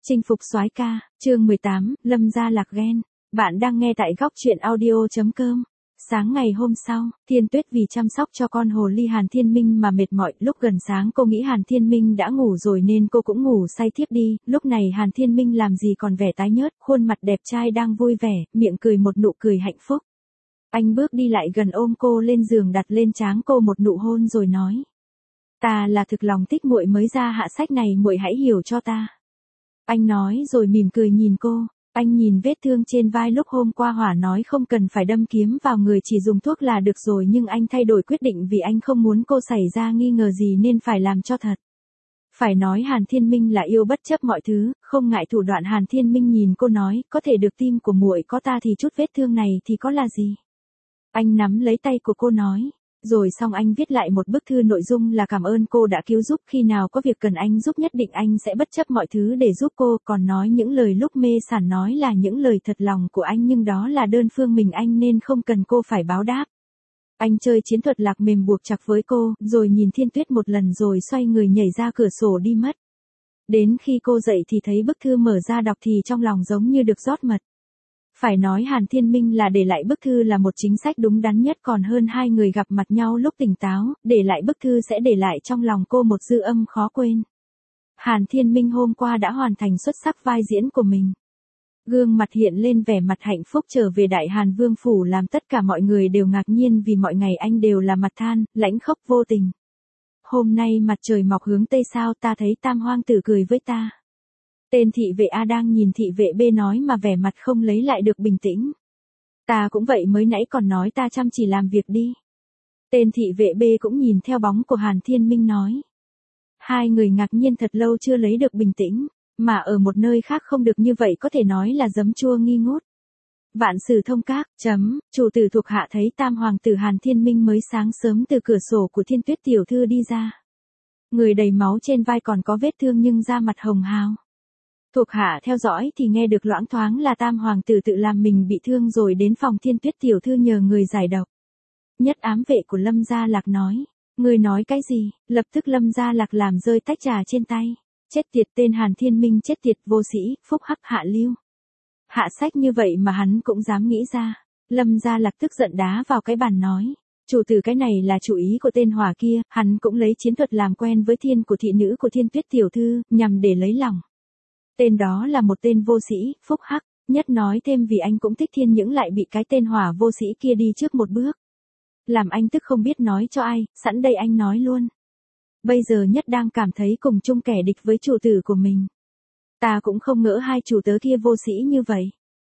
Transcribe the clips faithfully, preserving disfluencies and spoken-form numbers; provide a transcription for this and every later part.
Chinh phục soái ca, chương mười tám, Lâm Gia Lạc ghen. Bạn đang nghe tại góc truyện audio.com. Sáng ngày hôm sau, Thiên Tuyết vì chăm sóc cho con hồ ly Hàn Thiên Minh mà mệt mỏi, lúc gần sáng cô nghĩ Hàn Thiên Minh đã ngủ rồi nên cô cũng ngủ say thiếp đi, lúc này Hàn Thiên Minh làm gì còn vẻ tái nhợt, khuôn mặt đẹp trai đang vui vẻ, miệng cười một nụ cười hạnh phúc. Anh bước đi lại gần ôm cô lên giường đặt lên trán cô một nụ hôn rồi nói: "Ta là thực lòng thích muội mới ra hạ sách này, muội hãy hiểu cho ta." Anh nói rồi mỉm cười nhìn cô. Anh nhìn vết thương trên vai lúc hôm qua Hỏa nói không cần phải đâm kiếm vào người, chỉ dùng thuốc là được rồi, nhưng anh thay đổi quyết định vì anh không muốn cô xảy ra nghi ngờ gì nên phải làm cho thật. Phải nói Hàn Thiên Minh là yêu bất chấp mọi thứ, không ngại thủ đoạn. Hàn Thiên Minh nhìn cô nói: "Có thể được tim của muội có ta thì chút vết thương này thì có là gì?" Anh nắm lấy tay của cô nói. Rồi xong anh viết lại một bức thư, nội dung là cảm ơn cô đã cứu giúp, khi nào có việc cần anh giúp nhất định anh sẽ bất chấp mọi thứ để giúp cô, còn nói những lời lúc mê sảng nói là những lời thật lòng của anh, nhưng đó là đơn phương mình anh nên không cần cô phải báo đáp. Anh chơi chiến thuật lạc mềm buộc chặt với cô, rồi nhìn Thiên Tuyết một lần rồi xoay người nhảy ra cửa sổ đi mất. Đến khi cô dậy thì thấy bức thư mở ra đọc thì trong lòng giống như được rót mật. Phải nói Hàn Thiên Minh là để lại bức thư là một chính sách đúng đắn nhất, còn hơn hai người gặp mặt nhau lúc tỉnh táo, để lại bức thư sẽ để lại trong lòng cô một dư âm khó quên. Hàn Thiên Minh hôm qua đã hoàn thành xuất sắc vai diễn của mình. Gương mặt hiện lên vẻ mặt hạnh phúc trở về Đại Hàn Vương Phủ, làm tất cả mọi người đều ngạc nhiên vì mọi ngày anh đều là mặt than, lãnh khốc vô tình. Hôm nay mặt trời mọc hướng Tây sao, ta thấy Tam Hoang Tử cười với ta. Tên thị vệ A đang nhìn thị vệ B nói mà vẻ mặt không lấy lại được bình tĩnh. Ta cũng vậy, mới nãy còn nói ta chăm chỉ làm việc đi. Tên thị vệ B cũng nhìn theo bóng của Hàn Thiên Minh nói. Hai người ngạc nhiên thật lâu chưa lấy được bình tĩnh, mà ở một nơi khác không được như vậy có thể nói là giấm chua nghi ngút. Vạn Sử Thông Các, chấm, chủ tử thuộc hạ thấy Tam Hoàng tử Hàn Thiên Minh mới sáng sớm từ cửa sổ của Thiên Tuyết tiểu thư đi ra. Người đầy máu trên vai, còn có vết thương nhưng da mặt hồng hào. Thuộc hạ theo dõi thì nghe được loãng thoáng là Tam Hoàng tử tự làm mình bị thương rồi đến phòng Thiên Tuyết tiểu thư nhờ người giải độc. Nhất ám vệ của Lâm Gia Lạc nói. Người nói cái gì? Lập tức Lâm Gia Lạc làm rơi tách trà trên tay. Chết tiệt, tên Hàn Thiên Minh chết tiệt, vô sĩ, phúc hắc hạ lưu. Hạ sách như vậy mà hắn cũng dám nghĩ ra. Lâm Gia Lạc tức giận đá vào cái bàn nói. Chủ tử, cái này là chủ ý của tên Hỏa kia, hắn cũng lấy chiến thuật làm quen với thiên của thị nữ của Thiên Tuyết tiểu thư, nhằm để lấy lòng. Tên đó là một tên vô sĩ, phúc hắc. Nhất nói thêm vì anh cũng thích Thiên Những lại bị cái tên Hỏa vô sĩ kia đi trước một bước. Làm anh tức không biết nói cho ai, sẵn đây anh nói luôn. Bây giờ Nhất đang cảm thấy cùng chung kẻ địch với chủ tử của mình. Ta cũng không ngỡ hai chủ tớ kia vô sĩ như vậy.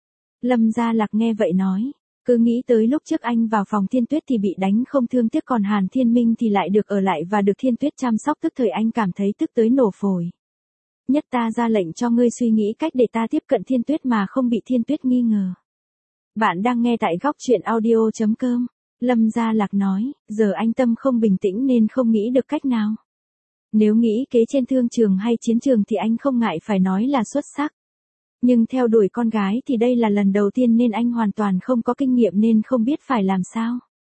Lâm Gia Lạc nghe vậy nói. Cứ nghĩ tới lúc trước anh vào phòng Thiên Tuyết thì bị đánh không thương tiếc, còn Hàn Thiên Minh thì lại được ở lại và được Thiên Tuyết chăm sóc, tức thời anh cảm thấy tức tới nổ phổi. Nhất, ta ra lệnh cho ngươi suy nghĩ cách để ta tiếp cận Thiên Tuyết mà không bị Thiên Tuyết nghi ngờ. Bạn đang nghe tại góc truyện audio.com. Lâm Gia Lạc nói, giờ anh tâm không bình tĩnh nên không nghĩ được cách nào. Nếu nghĩ kế trên thương trường hay chiến trường thì anh không ngại phải nói là xuất sắc. Nhưng theo đuổi con gái thì đây là lần đầu tiên nên anh hoàn toàn không có kinh nghiệm nên không biết phải làm sao.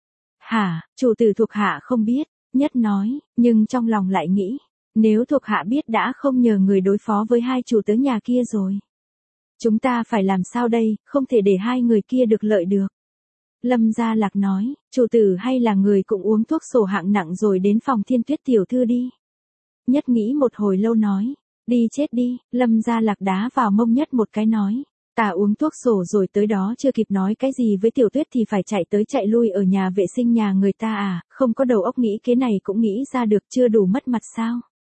Hả, chủ tử thuộc hạ không biết, Nhất nói, nhưng trong lòng lại nghĩ. Nếu thuộc hạ biết đã không nhờ người đối phó với hai chủ tớ nhà kia rồi. Chúng ta phải làm sao đây, không thể để hai người kia được lợi được. Lâm Gia Lạc nói, chủ tử hay là người cũng uống thuốc sổ hạng nặng rồi đến phòng Thiên Tuyết tiểu thư đi. Nhất nghĩ một hồi lâu nói, đi chết đi. Lâm Gia Lạc đá vào mông Nhất một cái nói, ta uống thuốc sổ rồi tới đó chưa kịp nói cái gì với Tiểu Tuyết thì phải chạy tới chạy lui ở nhà vệ sinh nhà người ta à, không có đầu óc nghĩ kế này cũng nghĩ ra được, chưa đủ mất mặt sao.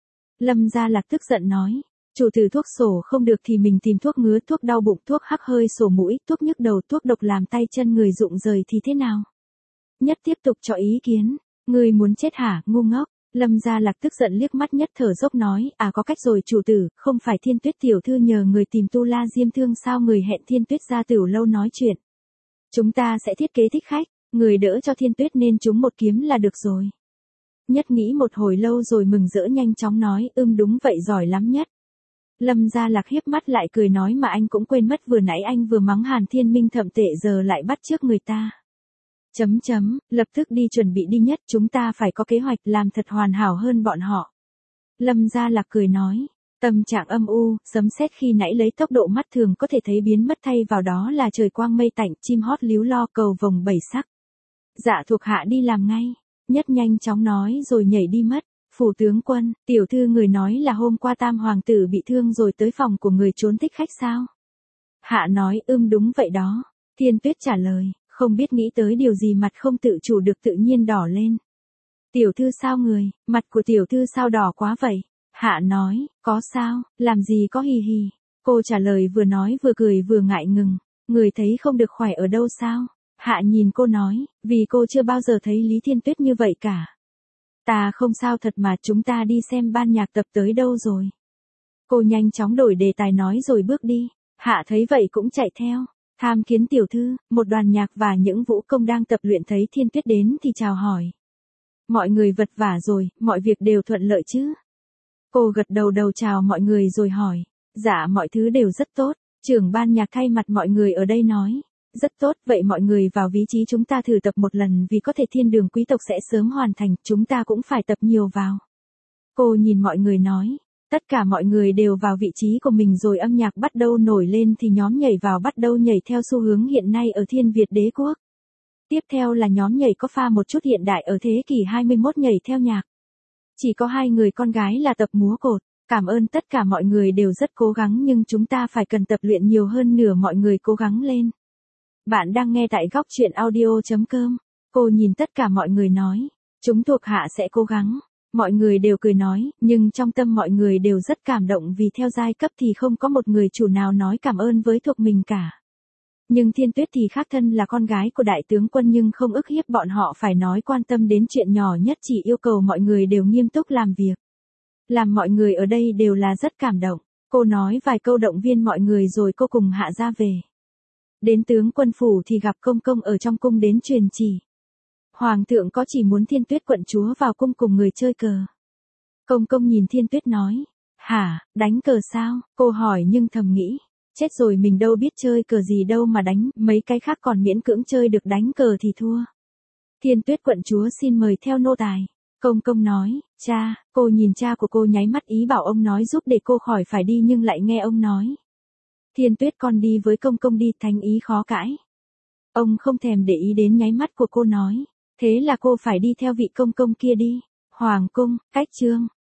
Lâm Gia Lạc tức giận nói, chủ tử thuốc sổ không được thì mình tìm thuốc ngứa, thuốc đau bụng, thuốc hắc hơi sổ mũi, thuốc nhức đầu, thuốc độc làm tay chân người rụng rời thì thế nào? Nhất tiếp tục cho ý kiến, người muốn chết hả, ngu ngốc. Lâm Gia Lạc tức giận liếc mắt Nhất thở dốc nói, à có cách rồi chủ tử, không phải Thiên Tuyết tiểu thư nhờ người tìm Tu La Diêm Thương sao, người hẹn Thiên Tuyết ra Tửu lâu nói chuyện. Chúng ta sẽ thiết kế thích khách, người đỡ cho Thiên Tuyết nên chúng một kiếm là được rồi. Nhất nghĩ một hồi lâu rồi mừng rỡ nhanh chóng nói, ưm đúng vậy, giỏi lắm Nhất. Lâm Gia Lạc hiếp mắt lại cười nói, mà anh cũng quên mất vừa nãy anh vừa mắng Hàn Thiên Minh thậm tệ giờ lại bắt chước người ta. Chấm chấm, lập tức đi chuẩn bị đi Nhất, chúng ta phải có kế hoạch làm thật hoàn hảo hơn bọn họ. Lâm Gia Lạc cười nói, Tâm trạng âm u, sấm sét khi nãy lấy tốc độ mắt thường có thể thấy biến mất thay vào đó là trời quang mây tạnh, chim hót líu lo cầu vồng bảy sắc. Dạ thuộc hạ đi làm ngay, Nhất nhanh chóng nói rồi nhảy đi mất. Phủ tướng quân, tiểu thư người nói là hôm qua tam hoàng tử bị thương rồi tới phòng của người trốn thích khách sao? Hạ nói ưm đúng vậy đó. Thiên Tuyết trả lời, không biết nghĩ tới điều gì mặt không tự chủ được tự nhiên đỏ lên. Tiểu thư sao người, mặt của tiểu thư sao đỏ quá vậy? Hạ nói, có sao, làm gì có hì hì. Cô trả lời vừa nói vừa cười vừa ngại ngừng. Người thấy không được khỏe ở đâu sao? Hạ nhìn cô nói, vì cô chưa bao giờ thấy Lý Thiên Tuyết như vậy cả. Ta không sao thật mà, chúng ta đi xem ban nhạc tập tới đâu rồi. Cô nhanh chóng đổi đề tài nói rồi bước đi. Hạ thấy vậy cũng chạy theo. Tham kiến tiểu thư, một đoàn nhạc và những vũ công đang tập luyện thấy Thiên Tuyết đến thì chào hỏi. Mọi người vật vả rồi, mọi việc đều thuận lợi chứ? Cô gật đầu đầu chào mọi người rồi hỏi. Dạ mọi thứ đều rất tốt. Trưởng ban nhạc thay mặt mọi người ở đây nói. Rất tốt, vậy mọi người vào vị trí chúng ta thử tập một lần vì có thể thiên đường quý tộc sẽ sớm hoàn thành, chúng ta cũng phải tập nhiều vào. Cô nhìn mọi người nói. Tất cả mọi người đều vào vị trí của mình rồi âm nhạc bắt đầu nổi lên thì nhóm nhảy vào bắt đầu nhảy theo xu hướng hiện nay ở Thiên Việt đế quốc. Tiếp theo là nhóm nhảy có pha một chút hiện đại ở thế kỷ hai mươi mốt nhảy theo nhạc. Chỉ có hai người con gái là tập múa cột. Cảm ơn tất cả mọi người đều rất cố gắng nhưng chúng ta phải cần tập luyện nhiều hơn nữa, mọi người cố gắng lên. Bạn đang nghe tại góc truyện audio chấm com. Cô nhìn tất cả mọi người nói. Chúng thuộc hạ sẽ cố gắng. Mọi người đều cười nói, nhưng trong tâm mọi người đều rất cảm động vì theo giai cấp thì không có một người chủ nào nói cảm ơn với thuộc mình cả. Nhưng Thiên Tuyết thì khác, thân là con gái của đại tướng quân nhưng không ức hiếp bọn họ phải nói quan tâm đến chuyện nhỏ nhất, chỉ yêu cầu mọi người đều nghiêm túc làm việc. Làm mọi người ở đây đều là rất cảm động. Cô nói vài câu động viên mọi người rồi cô cùng Hạ ra về. Đến tướng quân phủ thì gặp công công ở trong cung đến truyền chỉ. Hoàng thượng có chỉ muốn Thiên Tuyết quận chúa vào cung cùng người chơi cờ. Công công nhìn Thiên Tuyết nói. Hả, đánh cờ sao? Cô hỏi nhưng thầm nghĩ. Chết rồi, mình đâu biết chơi cờ gì đâu mà đánh, mấy cái khác còn miễn cưỡng chơi được, đánh cờ thì thua. Thiên Tuyết quận chúa xin mời theo nô tài. Công công nói, cha, cô nhìn cha của cô nháy mắt ý bảo ông nói giúp để cô khỏi phải đi nhưng lại nghe ông nói. Thiên Tuyết con đi với công công đi, thánh ý khó cãi. Ông không thèm để ý đến nháy mắt của cô nói. Thế là cô phải đi theo vị công công kia đi. Hoàng cung, cách trương.